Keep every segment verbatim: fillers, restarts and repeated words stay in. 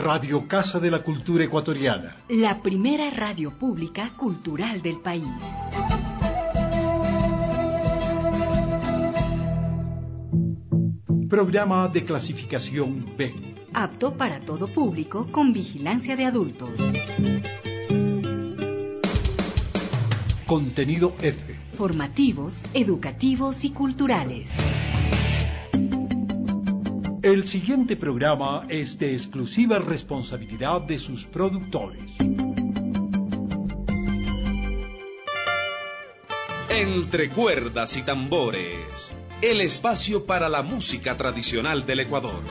Radio Casa de la Cultura Ecuatoriana. La primera radio pública cultural del país. Programa de clasificación B. Apto para todo público con vigilancia de adultos. Contenido F. Formativos, educativos y culturales. El siguiente programa es de exclusiva responsabilidad de sus productores. Entre cuerdas y tambores, el espacio para la música tradicional del Ecuador.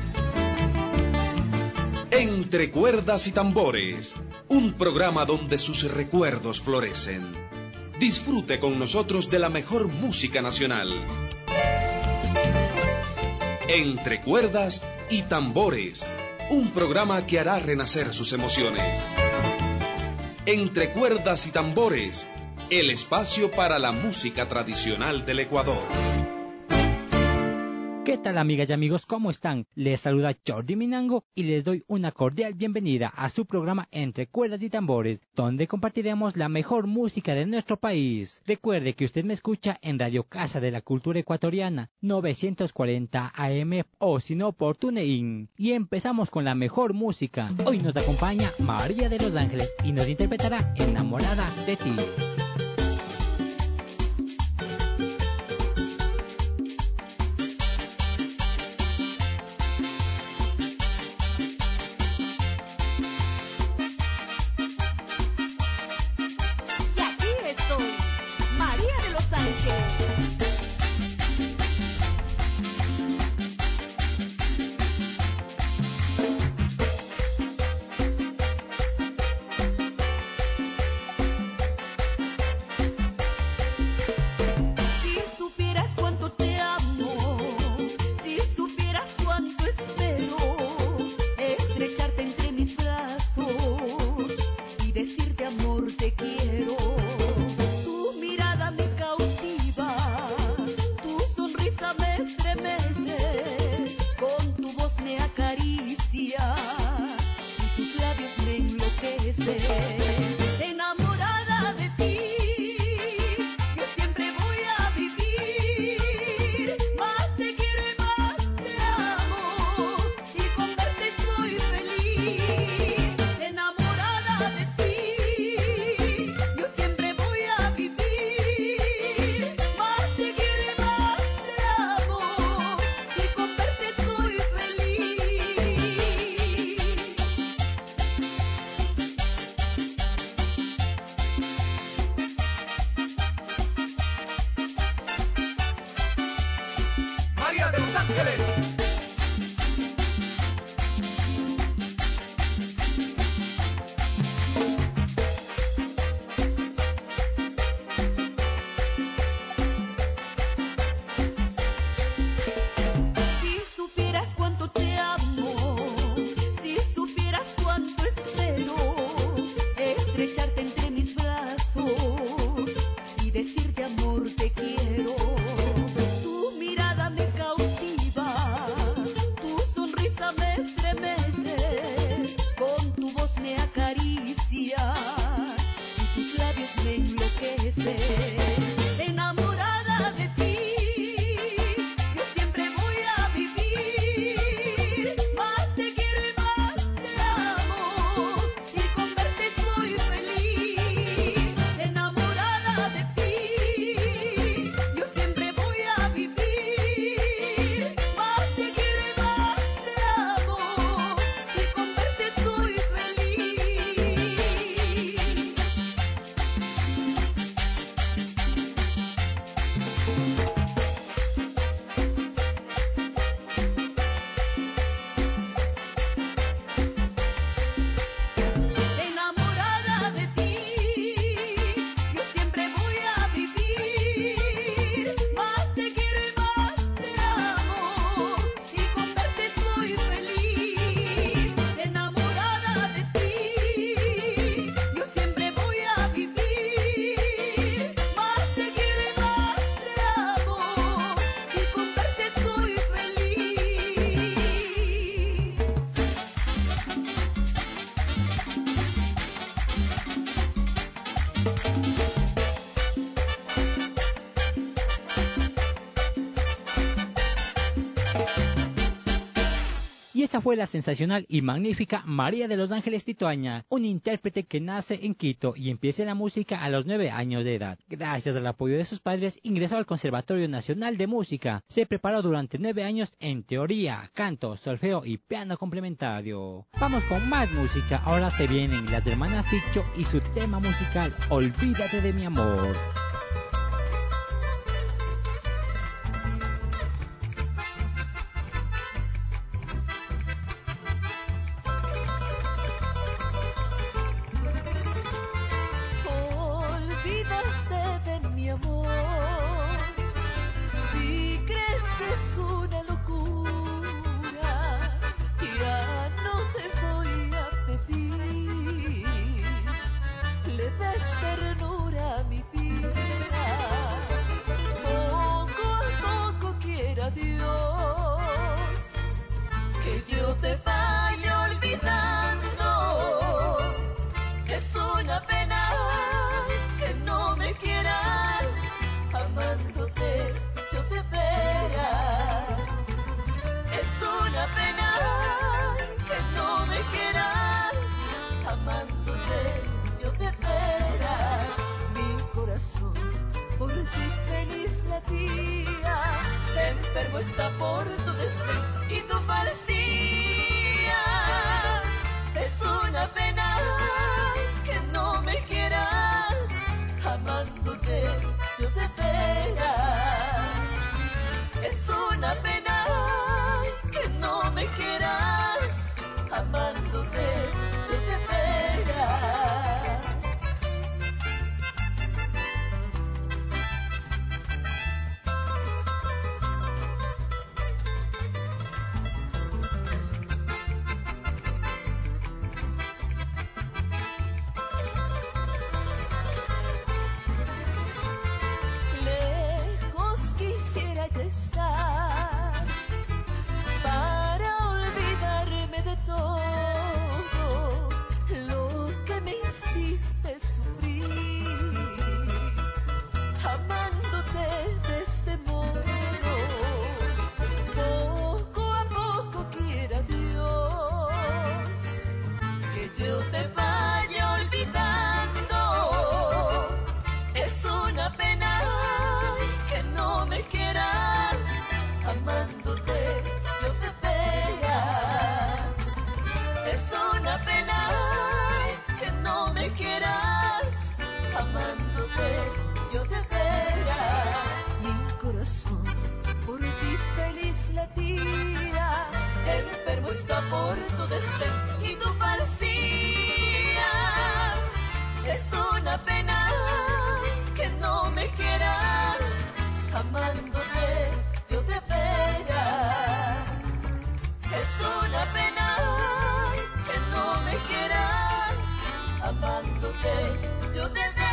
Entre cuerdas y tambores, un programa donde sus recuerdos florecen. Disfrute con nosotros de la mejor música nacional. Entre cuerdas y tambores, un programa que hará renacer sus emociones. Entre cuerdas y tambores, el espacio para la música tradicional del Ecuador. ¿Qué tal, amigas y amigos? ¿Cómo están? Les saluda Jordi Minango y les doy una cordial bienvenida a su programa Entre Cuerdas y Tambores, donde compartiremos la mejor música de nuestro país. Recuerde que usted me escucha en Radio Casa de la Cultura Ecuatoriana, novecientos cuarenta A M o si no por TuneIn. Y empezamos con la mejor música. Hoy nos acompaña María de los Ángeles y nos interpretará Enamorada de ti. Decirte amor te quiero, tu mirada me cautiva. Esa fue la sensacional y magnífica María de los Ángeles Titoaña, un intérprete que nace en Quito y empieza la música a los nueve años de edad. Gracias al apoyo de sus padres, ingresó al Conservatorio Nacional de Música. Se preparó durante nueve años en teoría, canto, solfeo y piano complementario. Vamos con más música. Ahora se vienen las hermanas Siccho y su tema musical Olvídate de mi amor. Es una locura, ya no te voy a pedir, le des ternura a mi vida, poco a poco quiera Dios, que yo te vaya olvidando, es una pena que no me quieras, amándote yo te verás, es una pena que no me quieras, amándote yo te verás, mi corazón por ti feliz latía, enfermo está por tu desdén y tu falsía, es una pena que no me quieras, amándote yo te verás. Es una pena que no me quieras, amándote yo te verás. Lejos quisiera ya estar para olvidarme de todo lo que me hiciste sufrir, amándote de este modo, poco a poco quiera Dios, que yo te vaya olvidando, es una pena que no me quieras, amándote yo te verás, es una pena que no me quieras, amándote yo te verás, mi corazón por ti feliz latía, enfermo está por tu desdén y tu falsía, es una pena que no me quieras, amándote yo te verás, es una pena que no me quieras, amándote yo te verás.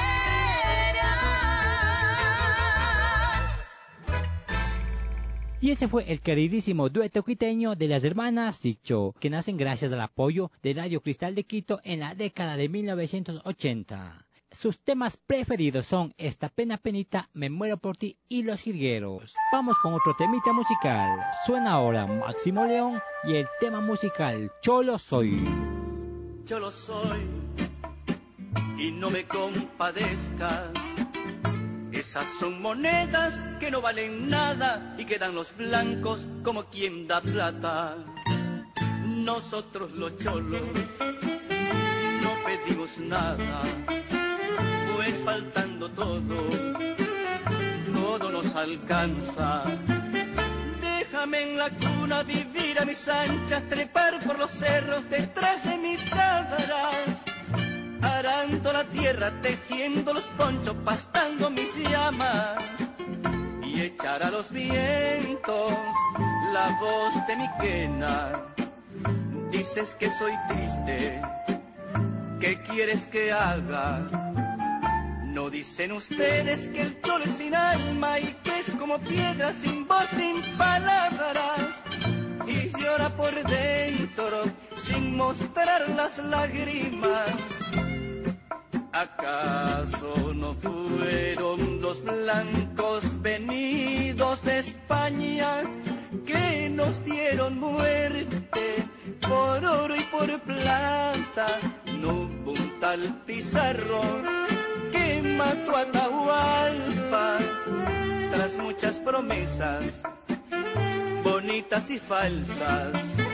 Y ese fue el queridísimo dueto quiteño de las hermanas Siccho, que nacen gracias al apoyo de Radio Cristal de Quito en la década de mil novecientos ochenta. Sus temas preferidos son Esta pena penita, Me muero por ti y Los Jilgueros. Vamos con otro temita musical. Suena ahora Máximo León y el tema musical Cholo Soy. Cholo soy y no me compadezcas, esas son monedas que no valen nada y quedan los blancos como quien da plata. Nosotros los cholos no pedimos nada, pues faltando todo, todo nos alcanza. Déjame en la cuna vivir a mis anchas, trepar por los cerros detrás de mis cabras, arando la tierra, tejiendo los ponchos, pastando mis llamas, y echar a los vientos la voz de mi quena. Dices que soy triste, ¿qué quieres que haga? No dicen ustedes que el cholo es sin alma y que es como piedra sin voz, sin palabras, y llora por dentro sin mostrar las lágrimas. ¿Acaso no fueron los blancos venidos de España que nos dieron muerte por oro y por plata. No hubo un tal Pizarro que mató a Atahualpa tras muchas promesas bonitas y falsas.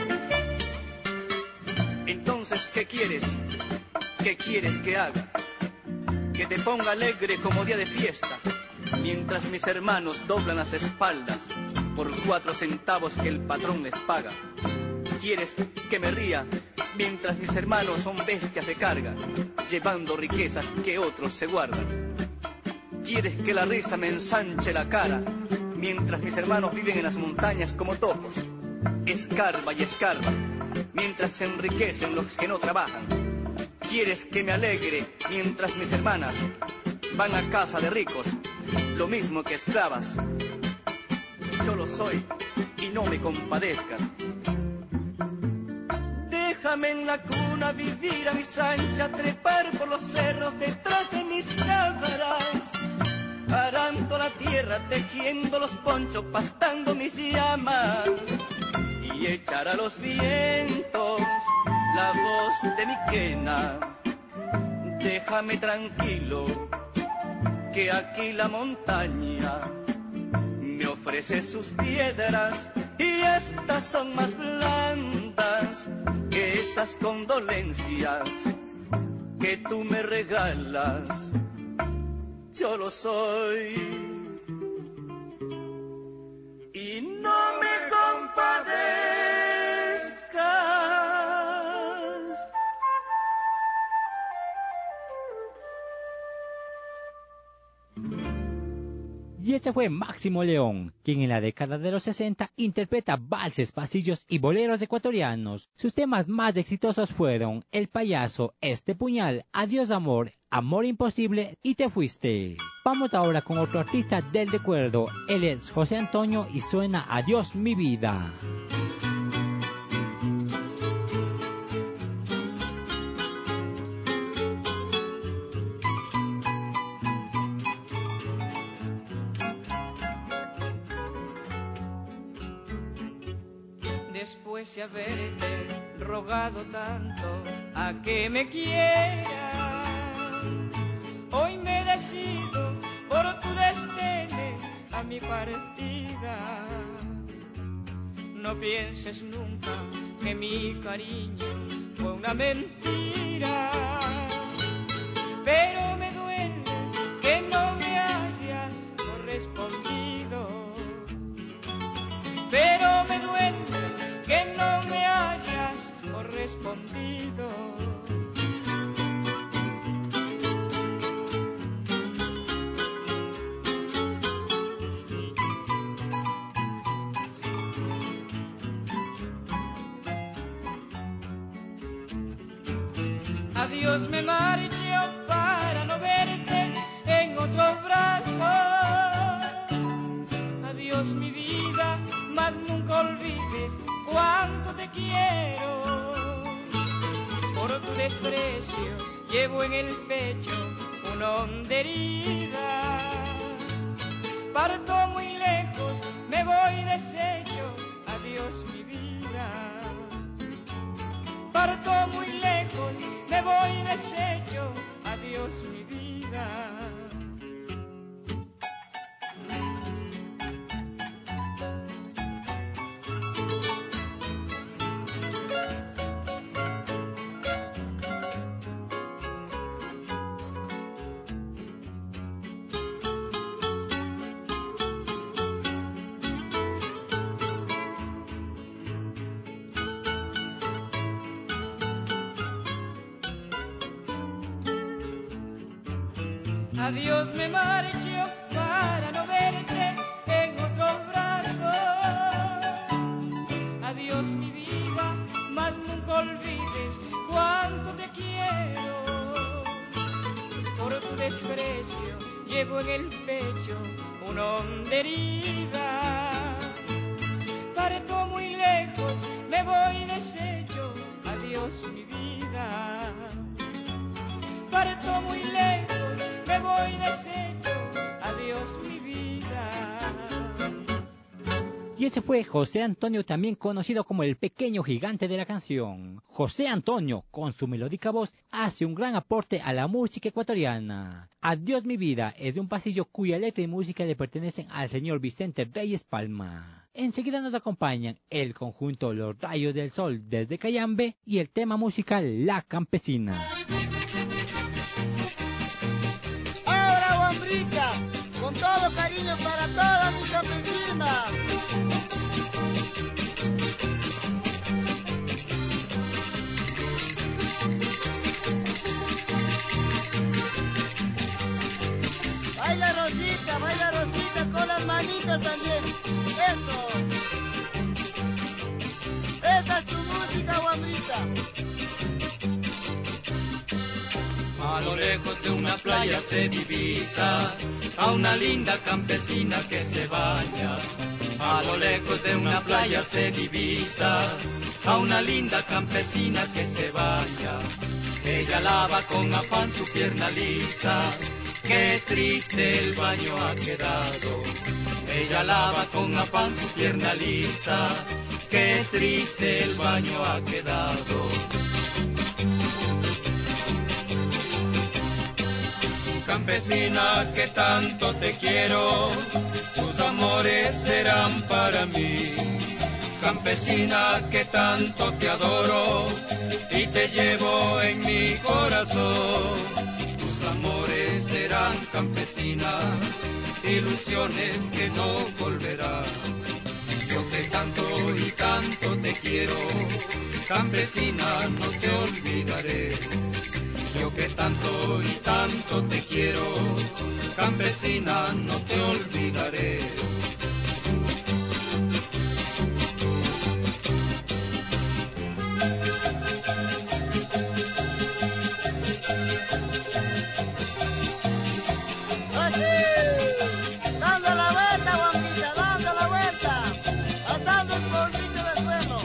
Entonces, ¿qué quieres? ¿Qué quieres que haga? Que te ponga alegre como día de fiesta, mientras mis hermanos doblan las espaldas por cuatro centavos que el patrón les paga. ¿Quieres que me ría mientras mis hermanos son bestias de carga, llevando riquezas que otros se guardan? ¿Quieres que la risa me ensanche la cara mientras mis hermanos viven en las montañas como topos? Escarba y escarba mientras se enriquecen los que no trabajan. ¿Quieres que me alegre mientras mis hermanas van a casa de ricos, lo mismo que esclavas? Yo lo soy y no me compadezcas. Déjame en la cuna vivir a mis anchas, trepar por los cerros detrás de mis cabras, arando la tierra, tejiendo los ponchos, pastando mis llamas, y echar a los vientos la voz de mi quena. Déjame tranquilo, que aquí la montaña me ofrece sus piedras, y estas son más blandas que esas condolencias que tú me regalas. Yo lo soy y no me compadezcas. Y ese fue Máximo León, quien en la década de los sesenta interpreta valses, pasillos y boleros ecuatorianos. Sus temas más exitosos fueron El Payaso, Este Puñal, Adiós Amor, Amor Imposible y Te Fuiste. Vamos ahora con otro artista del recuerdo. Él es José Antonio y suena Adiós mi vida. Después de haberte rogado tanto a que me quieras, hoy me decido por tu destino a mi partida. No pienses nunca que mi cariño fue una mentira, pero me duele que no me hayas correspondido. Pero me duele que no me hayas correspondido. Adiós me marcho para no verte en otros brazos. Adiós mi vida, mas nunca olvides cuánto te quiero. Por tu desprecio llevo en el pecho una honda herida. Parto muy lejos, me voy deshecho, adiós mi vida. Parto muy lejos, me voy deshecho, adiós mi vida. Adiós me marcho para no verte en otros brazos. Adiós mi vida, mas nunca olvides cuánto te quiero. Por tu desprecio llevo en el pecho una honda herida. Parto muy lejos, me voy deshecho, adiós mi vida. Parto muy lejos, me voy deshecho, adiós mi vida. Y Y ese fue José Antonio, también conocido como el pequeño gigante de la canción. José Antonio, con su melódica voz, hace un gran aporte a la música ecuatoriana. Adiós mi vida es de un pasillo cuya letra y música le pertenecen al señor Vicente Reyes Palma. Enseguida nos acompañan el conjunto Los Rayos del Sol desde Cayambe y el tema musical La Campesina. Ahora Guambrica, con todo cariño para todas mis campesinas. Baila Rosita, baila Rosita con las manitas también. Eso. Esa es tu música, Guambrica. A lo lejos de una playa se divisa a una linda campesina que se baña. A lo lejos de una playa se divisa a una linda campesina que se baña. Ella lava con afán su pierna lisa, qué triste el baño ha quedado. Ella lava con afán su pierna lisa, qué triste el baño ha quedado. Campesina, que tanto te quiero, tus amores serán para mí. Campesina, que tanto te adoro y te llevo en mi corazón. Tus amores serán, campesina, ilusiones que no volverán. Yo que tanto y tanto te quiero, campesina, no te olvidaré. Yo que tanto y tanto te quiero, campesina, no te olvidaré. Dando la vuelta, Guambrica, dando la vuelta, pasando el polvito del suelo.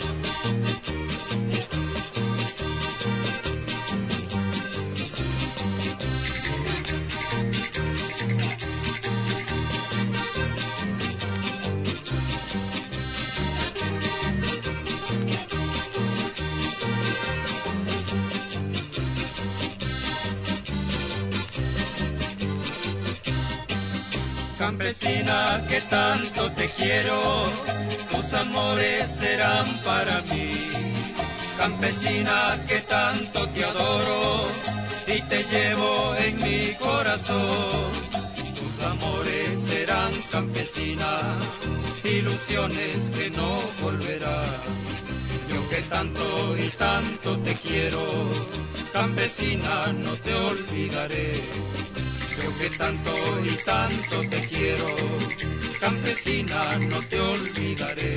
Campesina, que tanto te quiero, tus amores serán para mí. Campesina, que tanto te adoro y te llevo en mi corazón. Tus amores serán, campesina, ilusiones que no volverán. Yo que tanto y tanto te quiero, campesina, no te olvidaré. Yo que tanto y tanto te quiero, campesina, no te olvidaré.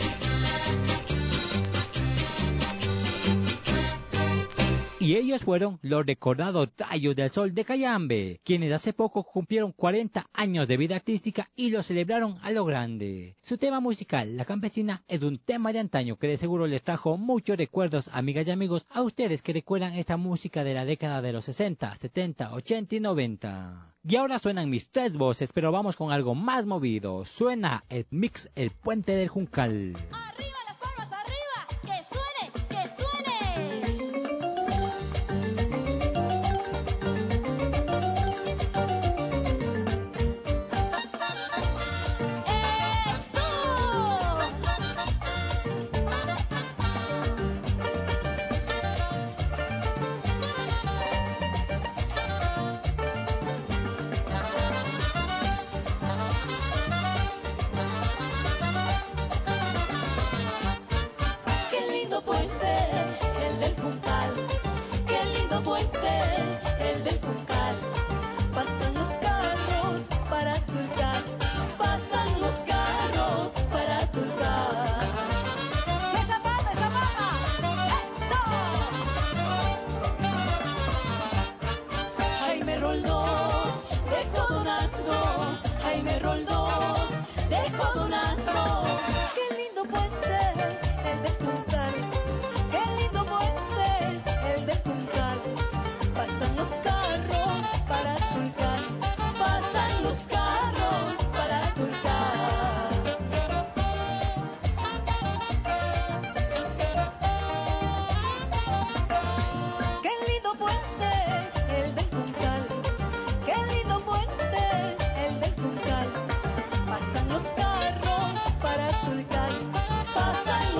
Y ellos fueron los recordados Rayos del Sol de Cayambe, quienes hace poco cumplieron cuarenta años de vida artística y lo celebraron a lo grande. Su tema musical, La Campesina, es un tema de antaño que de seguro les trajo muchos recuerdos, amigas y amigos, a ustedes que recuerdan esta música de la década de los sesenta, setenta, ochenta y noventa. Y ahora suenan mis tres voces, pero vamos con algo más movido. Suena el mix El Puente del Juncal. ¡Arriba las palmas, arriba! ¡Que suene, que suene!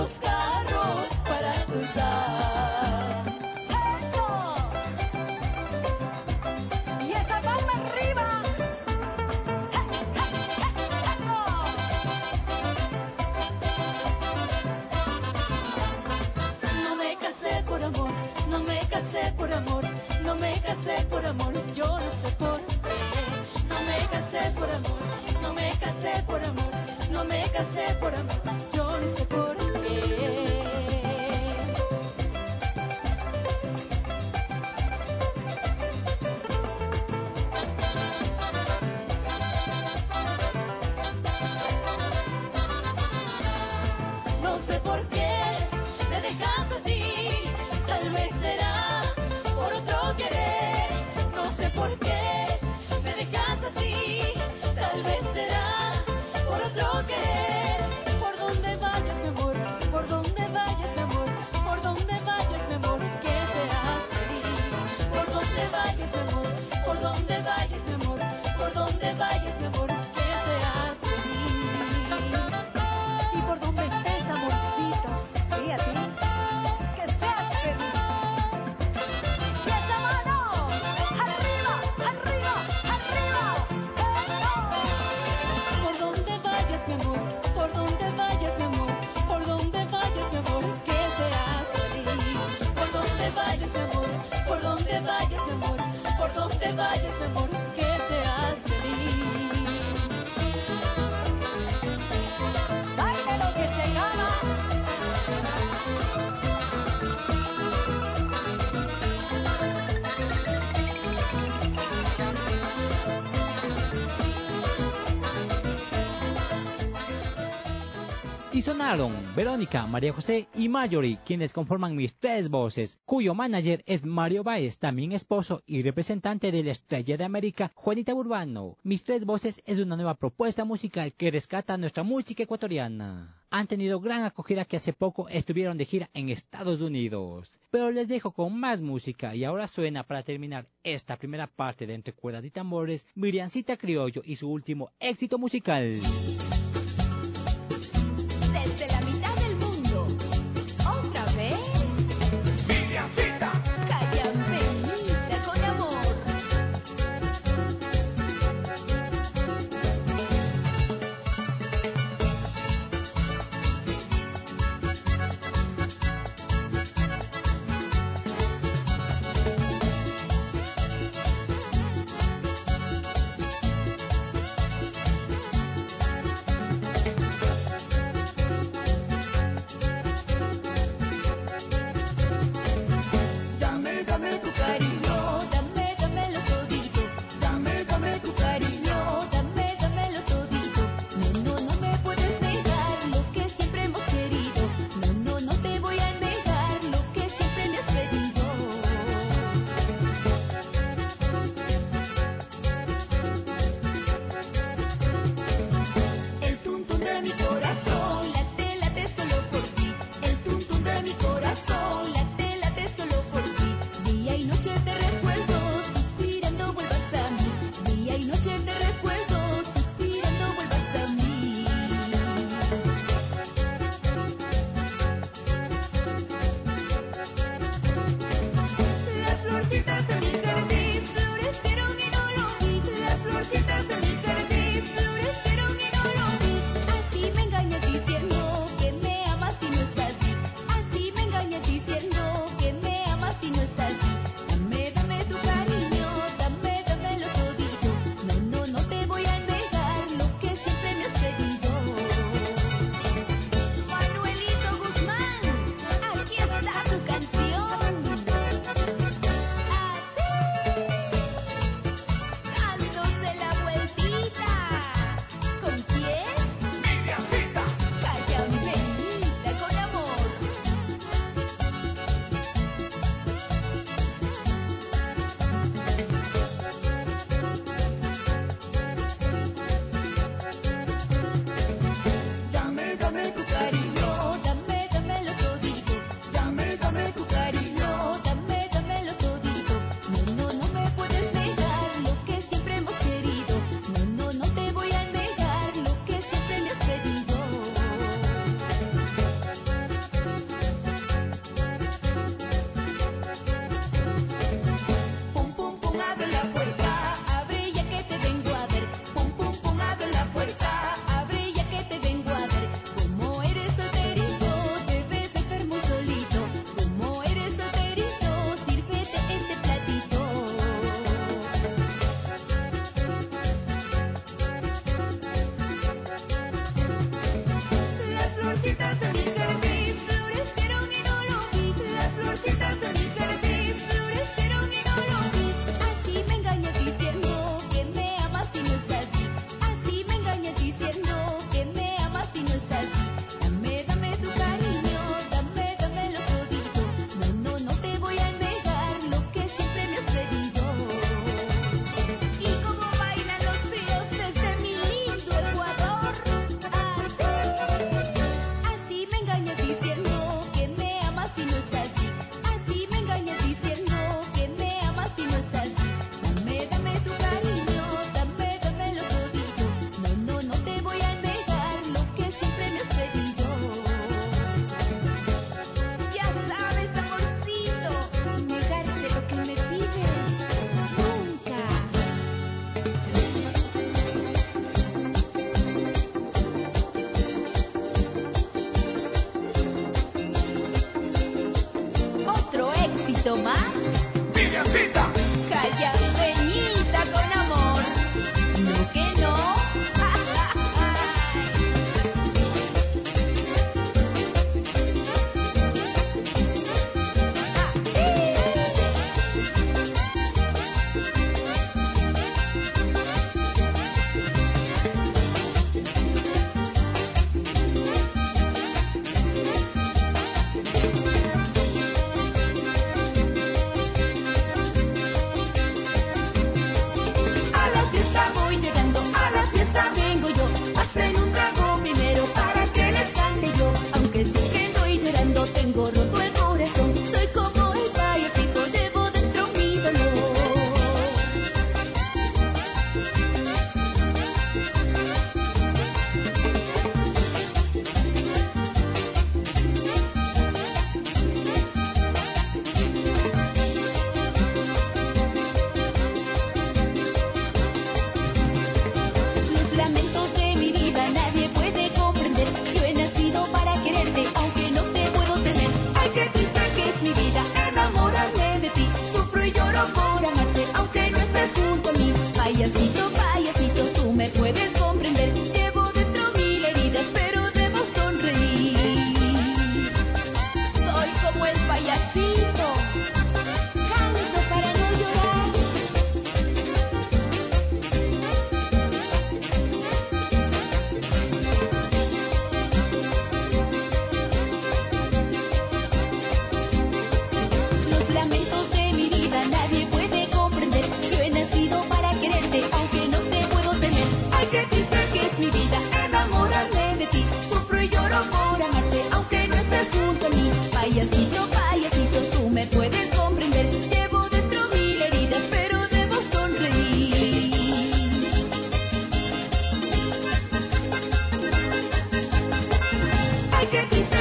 los carros para cruzar. ¡Eso! Y esa palma arriba. No me casé por amor, no me casé por amor, no me casé por amor, yo no sé por qué. No me casé por amor, no me casé por amor, no me casé por amor, yo no sé por qué. No sé por qué me dejas así, tal vez será por otro querer. No sé por qué me dejas así, tal vez será por otro querer. Por donde vayas mi amor, por donde vayas mi amor, por donde vayas mi amor, que seas feliz. Por donde vayas mi amor, por donde vayas mi amor, por donde vayas mi amor, que seas feliz. Y por donde estés, amorcito, sí a ti, que seas feliz. Y esa mano, arriba, arriba, arriba, eso. Por donde vayas mi amor, por donde vayas mi amor, por donde vayas mi amor, que seas feliz. Por donde vayas mi amor, por donde vayas mi amor, por donde vayas mi amor, que seas feliz. Baile lo que se gana. Y sonaron Verónica, María José y Marjorie, quienes conforman Mis Tres Voces, cuyo manager es Mario Báez, también esposo y representante de la estrella de América, Juanita Urbano. Mis Tres Voces es una nueva propuesta musical que rescata nuestra música ecuatoriana. Han tenido gran acogida que hace poco estuvieron de gira en Estados Unidos. Pero les dejo con más música y ahora suena para terminar esta primera parte de Entre Cuerdas y Tambores, Miriancita Criollo y su último éxito musical. Desde la mitad del mundo, otra vez. Miriancita. Callambenita con amor.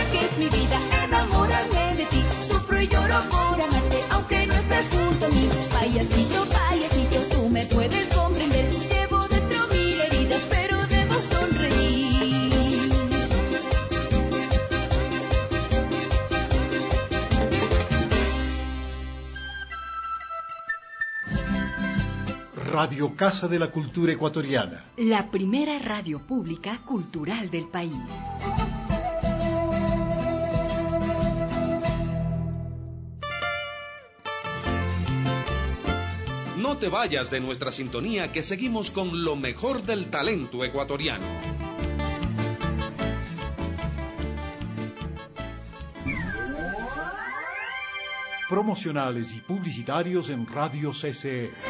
que es mi vida, enamorarme de ti. Sufro y lloro por amarte, aunque no estés junto a mí. Payasito, payasito, tú me puedes comprender. Llevo dentro mil heridas, pero debo sonreír. Radio Casa de la Cultura Ecuatoriana. La primera radio pública cultural del país. No te vayas de nuestra sintonía, que seguimos con lo mejor del talento ecuatoriano. Promocionales y publicitarios en Radio C C E.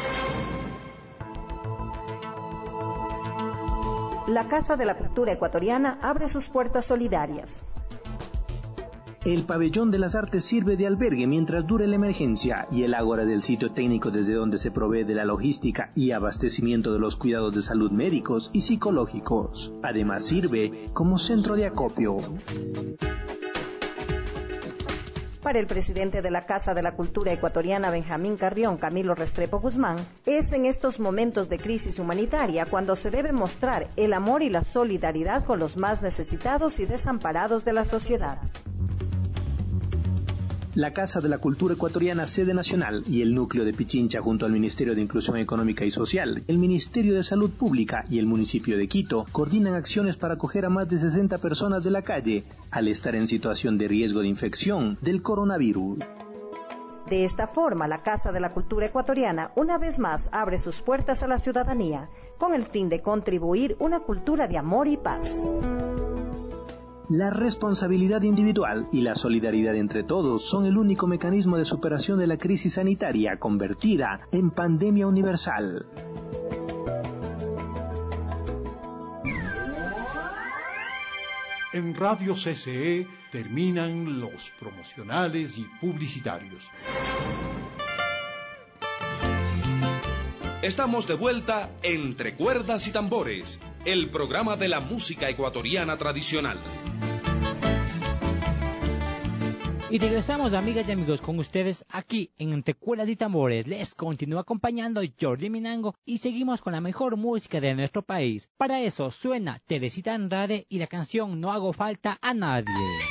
La Casa de la Cultura Ecuatoriana abre sus puertas solidarias. El Pabellón de las Artes sirve de albergue mientras dure la emergencia y el ágora del sitio técnico desde donde se provee de la logística y abastecimiento de los cuidados de salud médicos y psicológicos. Además sirve como centro de acopio. Para el presidente de la Casa de la Cultura Ecuatoriana, Benjamín Carrión, Camilo Restrepo Guzmán, es en estos momentos de crisis humanitaria cuando se debe mostrar el amor y la solidaridad con los más necesitados y desamparados de la sociedad. La Casa de la Cultura Ecuatoriana, sede nacional, y el núcleo de Pichincha junto al Ministerio de Inclusión Económica y Social, el Ministerio de Salud Pública y el municipio de Quito coordinan acciones para acoger a más de sesenta personas de la calle al estar en situación de riesgo de infección del coronavirus. De esta forma, la Casa de la Cultura Ecuatoriana una vez más abre sus puertas a la ciudadanía con el fin de contribuir una cultura de amor y paz. La responsabilidad individual y la solidaridad entre todos son el único mecanismo de superación de la crisis sanitaria convertida en pandemia universal. En Radio C C E terminan los promocionales y publicitarios. Estamos de vuelta entre cuerdas y tambores, el programa de la música ecuatoriana tradicional. Y regresamos, amigas y amigos, con ustedes aquí en Entre Cuerdas y Tambores. Les continúa acompañando Jordi Minango y seguimos con la mejor música de nuestro país. Para eso suena Teresita Andrade y la canción No hago falta a nadie.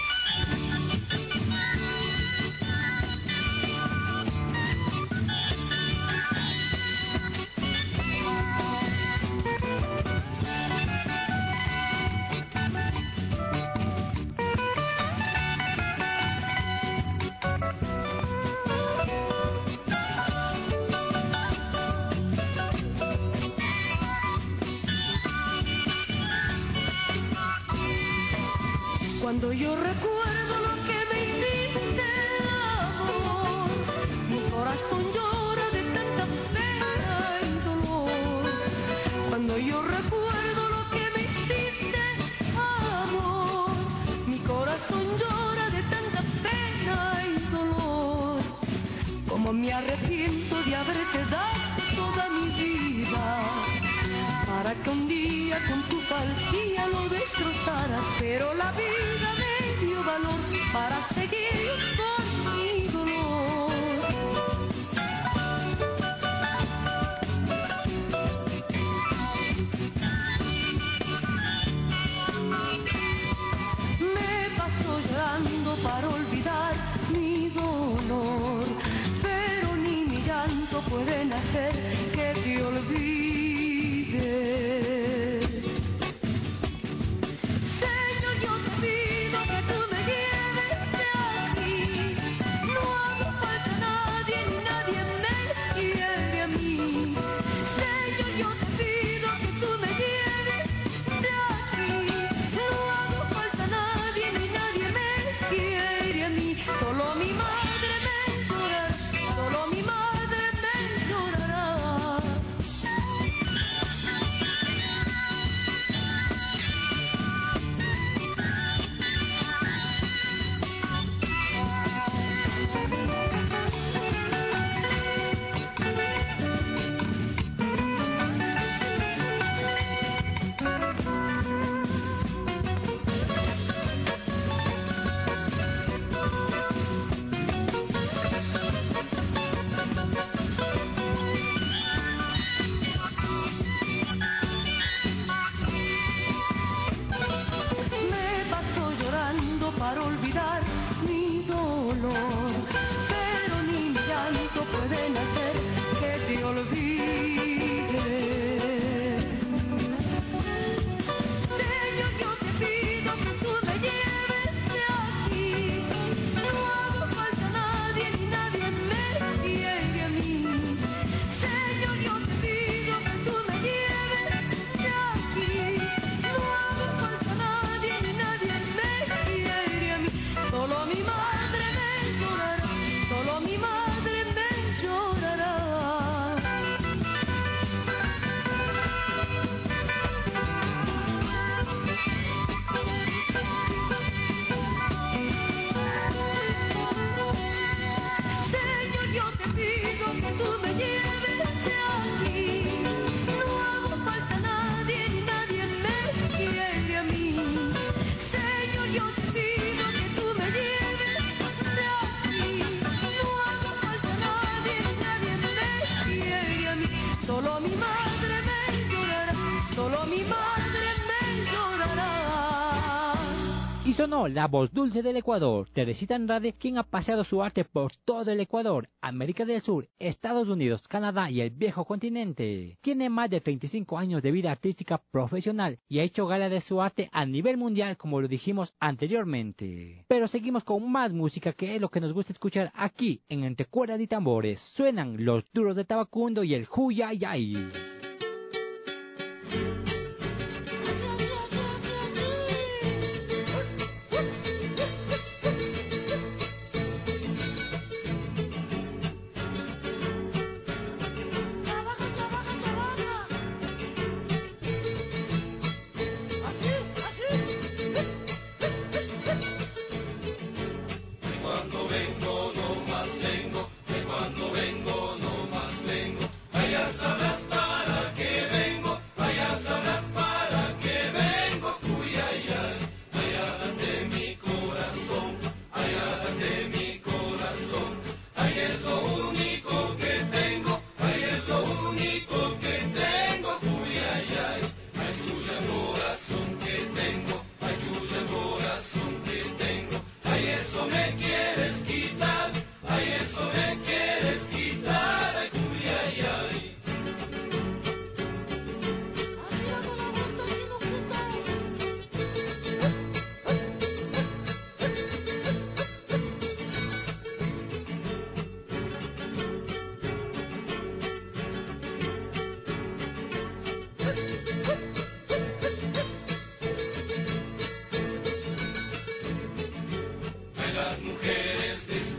Cuando yo recuerdo lo que me hiciste, amor, mi corazón llora de tanta pena y dolor. Cuando yo recuerdo lo que me hiciste, amor, mi corazón llora de tanta pena y dolor. Como me arrepiento de haberte dado toda mi vida, para que un día con tu falsía lo destrozaras, pero la vida me dio valor para seguir con mi dolor. Me paso llorando para olvidar mi dolor, pero ni mi llanto pueden hacer que te olvide. llorará, solo mi madre me llorará. Señor, yo te pido que tú me lleves de aquí. No hago falta a nadie, ni nadie me quiere a mí. Señor, yo te pido que tú me lleves de aquí. No hago falta a nadie, ni nadie me quiere a mí. Solo mi madre me llorará, solo mi madre me llorará. Y sonó la voz dulce del Ecuador, Teresita Andrade, quien ha paseado su arte por todo el Ecuador, América del Sur, Estados Unidos, Canadá y el viejo continente. Tiene más de veinticinco años de vida artística profesional y ha hecho gala de su arte a nivel mundial, como lo dijimos anteriormente. Pero seguimos con más música, que es lo que nos gusta escuchar aquí en Entre Cuerdas y Tambores. Suenan Los Duros de Tabacundo y el Huyayay. Las mujeres de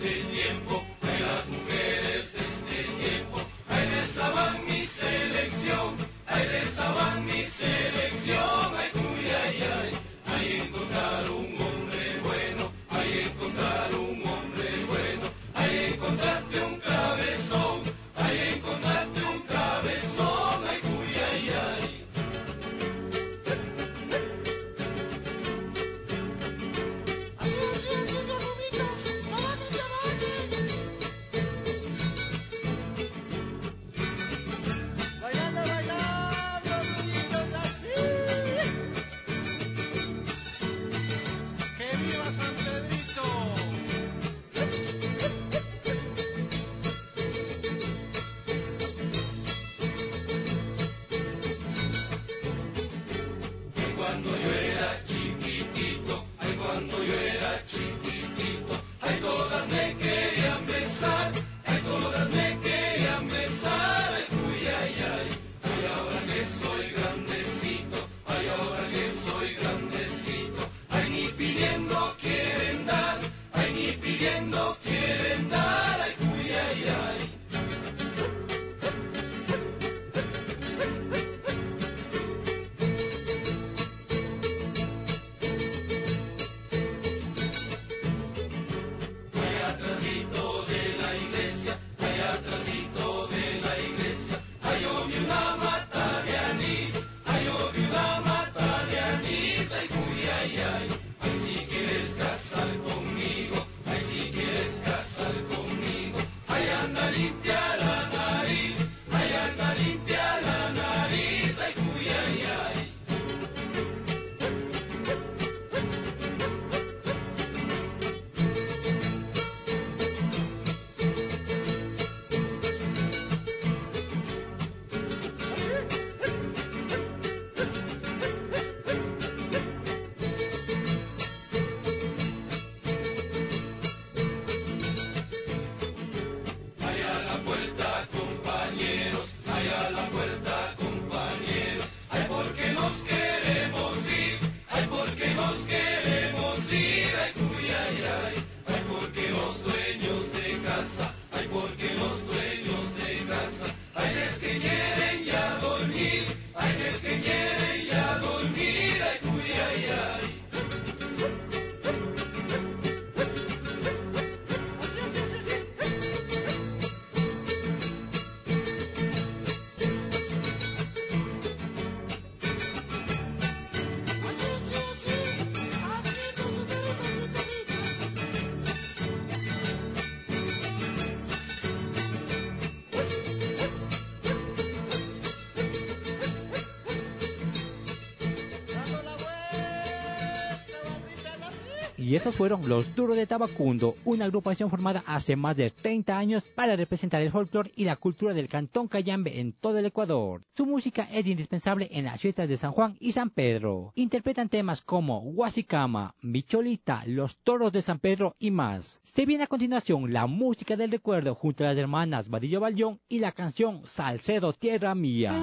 Y esos fueron Los Duros de Tabacundo, una agrupación formada hace más de treinta años para representar el folclore y la cultura del Cantón Cayambe en todo el Ecuador. Su música es indispensable en las fiestas de San Juan y San Pedro. Interpretan temas como Guasicama, Micholita, Los Toros de San Pedro y más. Se viene a continuación la música del recuerdo junto a las hermanas Vadillo Ballón y la canción Salcedo Tierra Mía.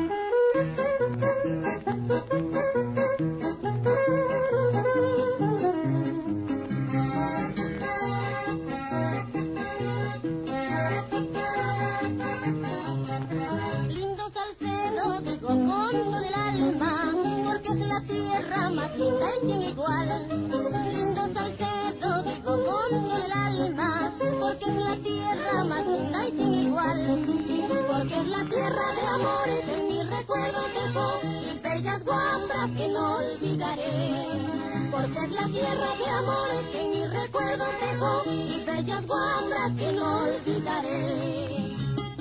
Más linda y sin igual, lindo Salcedo, digo con el alma, porque es la tierra más linda y sin igual, porque es la tierra de amores que en mi recuerdo dejó, y bellas guambras que no olvidaré, porque es la tierra de amores que en mi recuerdo dejó, y bellas guambras que no olvidaré.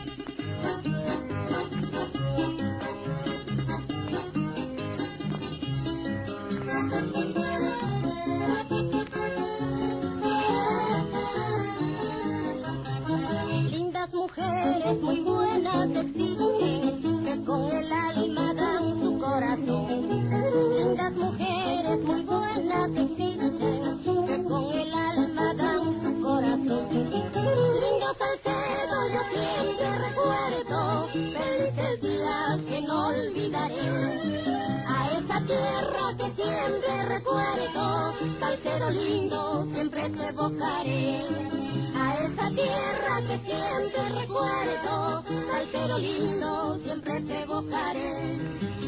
Lindas mujeres muy buenas existen, que con el alma dan su corazón. Lindas mujeres muy buenas existen, que con el alma dan su corazón. Lindo Salcedo yo siempre recuerdo, felices días que no olvidaré. A esa tierra que siempre recuerdo, Salcedo lindo, siempre te evocaré. A esa tierra que siempre recuerdo, Salcedo lindo, siempre te evocaré.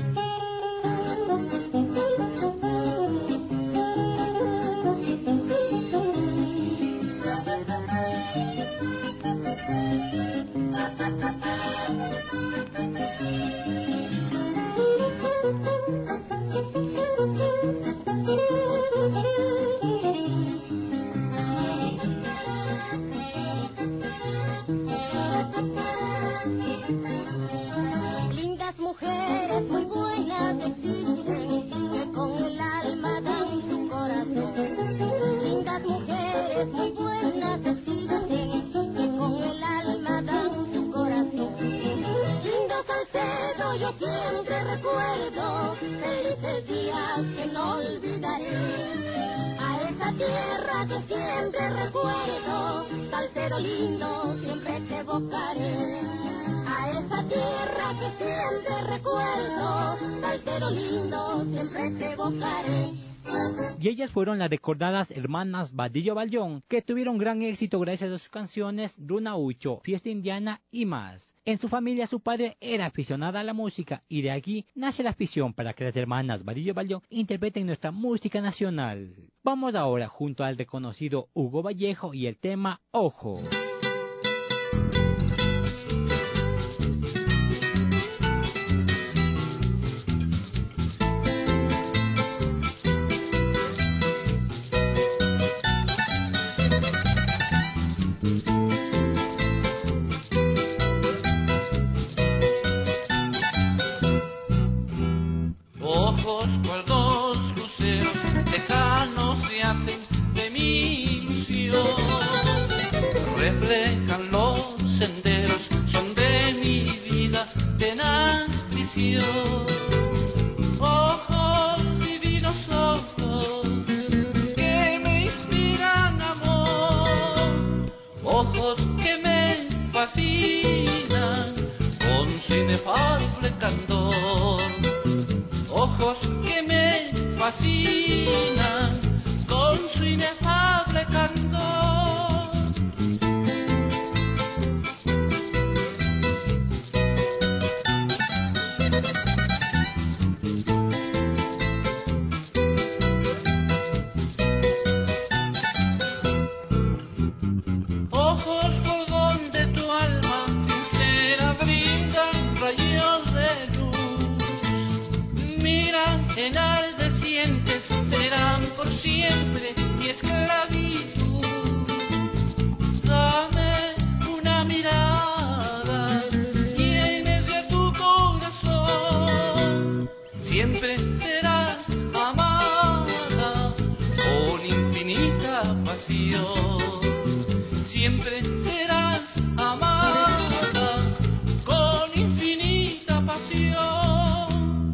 Mujeres muy buenas existen, que con el alma dan su corazón. Lindas mujeres muy buenas existen, que con el alma dan su corazón. Lindo Salcedo yo siempre recuerdo, felices días que no olvidaré. A esa tierra que siempre recuerdo, Salcedo lindo, siempre te evocaré. A esa tierra que siempre recuerdo, Salcedo lindo, siempre te evocaré. Y ellas fueron las recordadas hermanas Vadillo Ballón, que tuvieron gran éxito gracias a sus canciones Runa Ucho, Fiesta Indiana y más. En su familia su padre era aficionado a la música y de aquí nace la afición para que las hermanas Vadillo Ballón interpreten nuestra música nacional. Vamos ahora junto al reconocido Hugo Vallejo y el tema Ojo. Ojos, divinos ojos, que me inspiran amor, ojos que me fascinan con su inefable candor, ojos que me fascinan con su inefable candor. siempre serás amada con infinita pasión.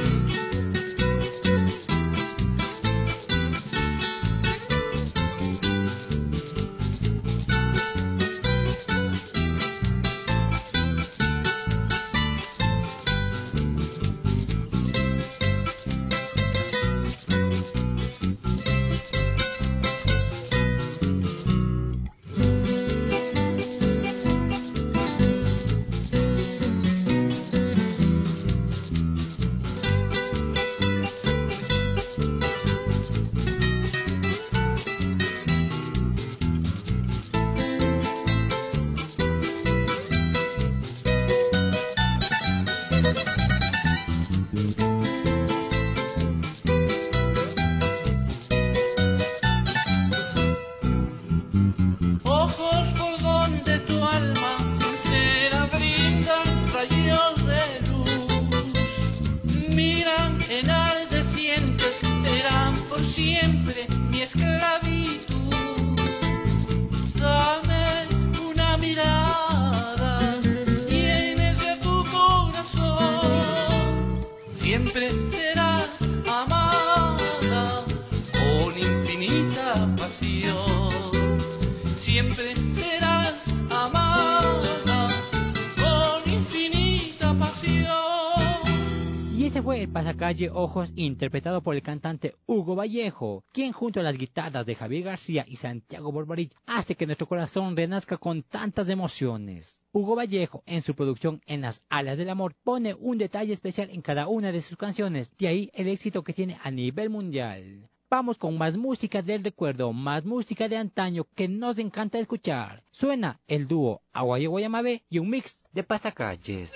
Pasacalle Ojos, interpretado por el cantante Hugo Vallejo, quien junto a las guitarras de Javier García y Santiago Borbarich hace que nuestro corazón renazca con tantas emociones. Hugo Vallejo, en su producción En las Alas del Amor, pone un detalle especial en cada una de sus canciones, de ahí el éxito que tiene a nivel mundial. Vamos con más música del recuerdo, más música de antaño que nos encanta escuchar. Suena el dúo Aguayo Guayamabe y un mix de Pasacalles.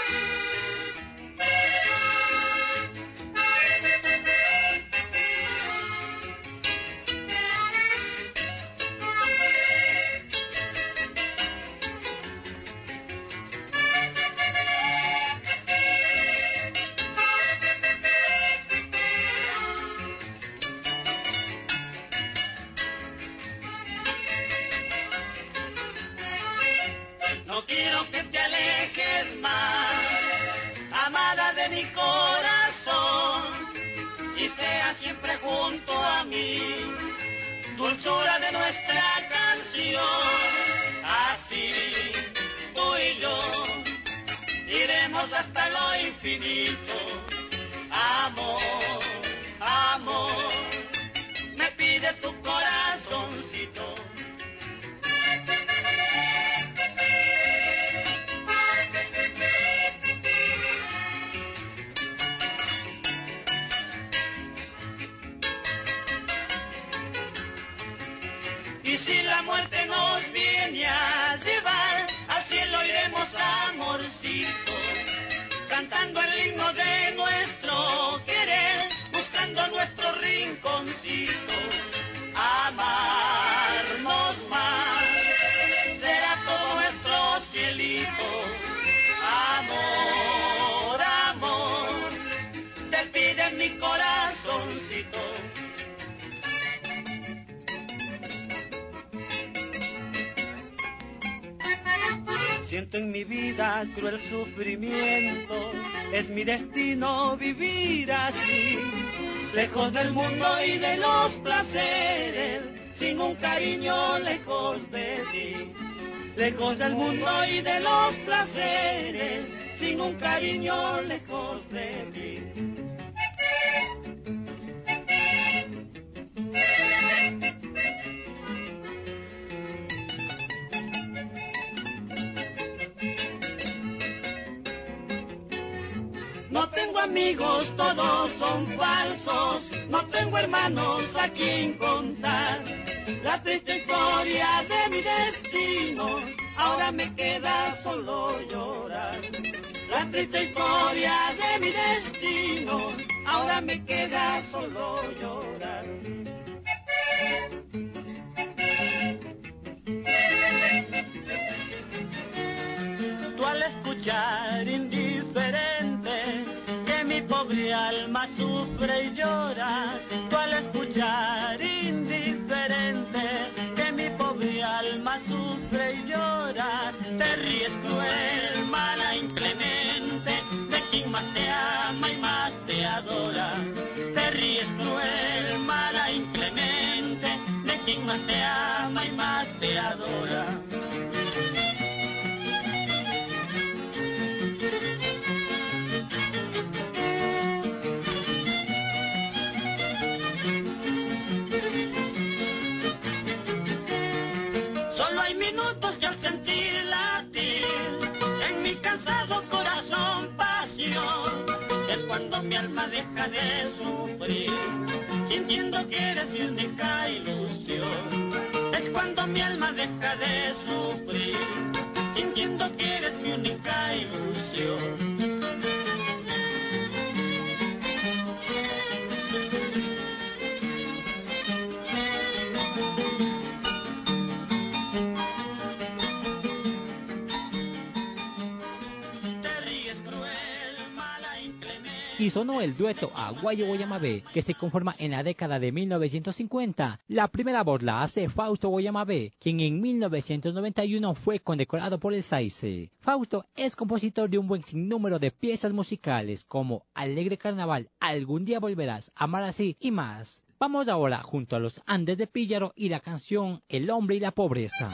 Siento en mi vida cruel sufrimiento, es mi destino vivir así, lejos del mundo y de los placeres, sin un cariño lejos de ti. Lejos del mundo y de los placeres, sin un cariño lejos de ti. No tengo amigos, todos son falsos, no tengo hermanos a quien contar. La triste historia de mi destino, ahora me queda solo llorar. La triste historia de mi destino, ahora me queda solo llorar. Tú al escuchar indiferente que mi pobre alma sufre y llora, tú al escuchar indiferente que mi pobre alma sufre Te ríes cruel, mala, inclemente, de quien más te ama y más te adora. Te ríes cruel, mala, inclemente, de quien más te ama y más te adora. Solo hay minutos que al sentir latir en mi cansado corazón pasión, es cuando mi alma deja de sufrir, sintiendo que eres mi única ilusión. Es cuando mi alma deja de sufrir, sintiendo que eres mi única ilusión. Y sonó el dueto Aguayo Guayamabé, que se conforma en la década de mil novecientos cincuenta. La primera voz la hace Fausto Guayamabé, quien en mil novecientos noventa y uno fue condecorado por el S A I C E. Fausto es compositor de un buen sinnúmero de piezas musicales como Alegre Carnaval, Algún día volverás, Amar así y más. Vamos ahora junto a los Andes de Píllaro y la canción El hombre y la pobreza.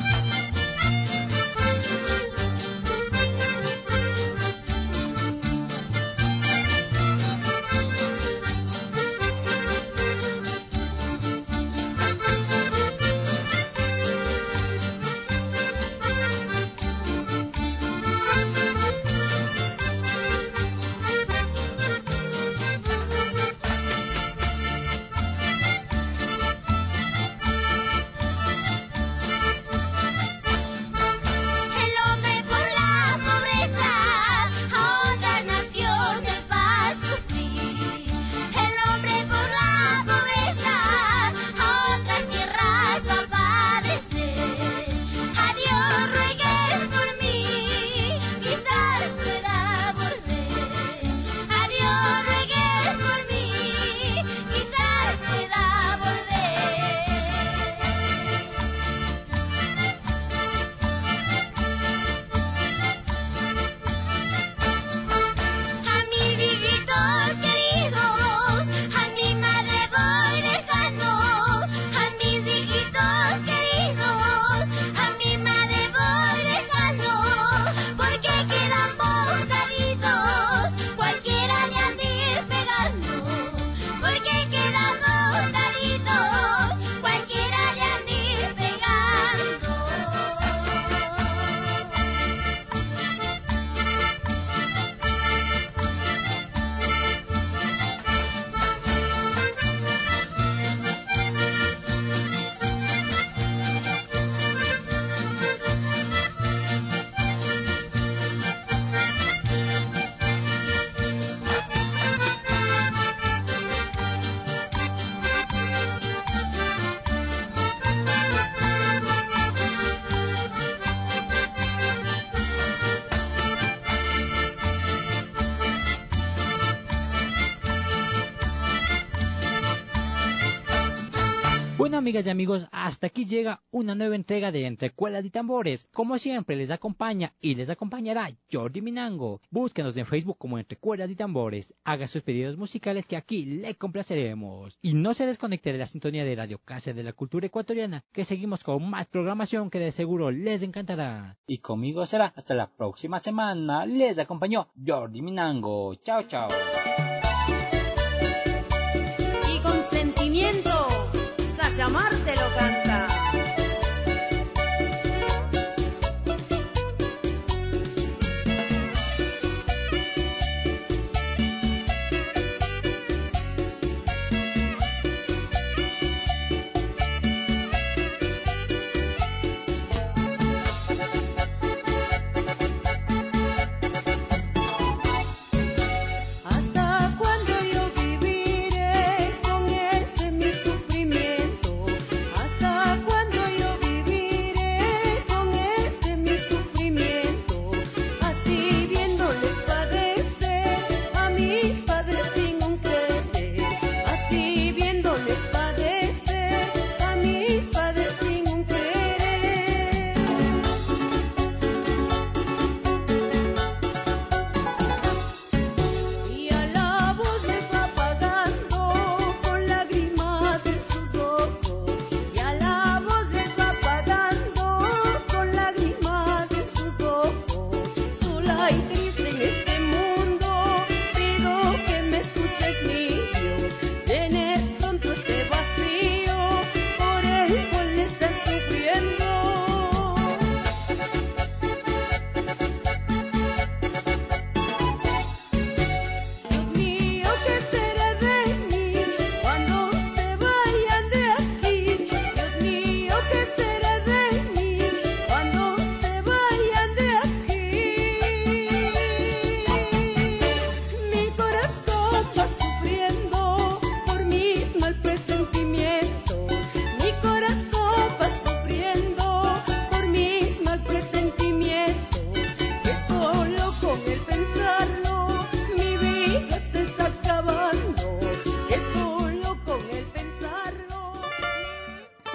Bueno, amigas y amigos, hasta aquí llega una nueva entrega de Entre Cuerdas y Tambores. Como siempre, les acompaña y les acompañará Jordi Minango. Búsquenos en Facebook como Entre Cuerdas y Tambores. Haga sus pedidos musicales que aquí le complaceremos. Y no se desconecte de la sintonía de Radio Casa de la Cultura Ecuatoriana, que seguimos con más programación que de seguro les encantará. Y conmigo será hasta la próxima semana. Les acompañó Jordi Minango. Chao, chao. Y con sentimiento, Sasha Marte lo canta. ¿Hasta cuándo yo viviré con este mi sufrimiento? ¿Hasta cuándo?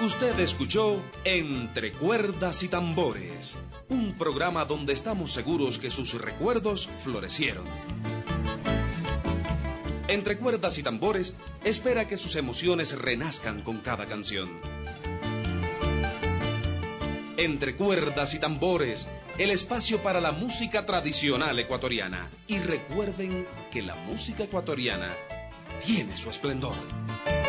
Usted escuchó Entre Cuerdas y Tambores, un programa donde estamos seguros que sus recuerdos florecieron. Entre Cuerdas y Tambores espera que sus emociones renazcan con cada canción. Entre Cuerdas y Tambores, el espacio para la música tradicional ecuatoriana. Y recuerden que la música ecuatoriana tiene su esplendor.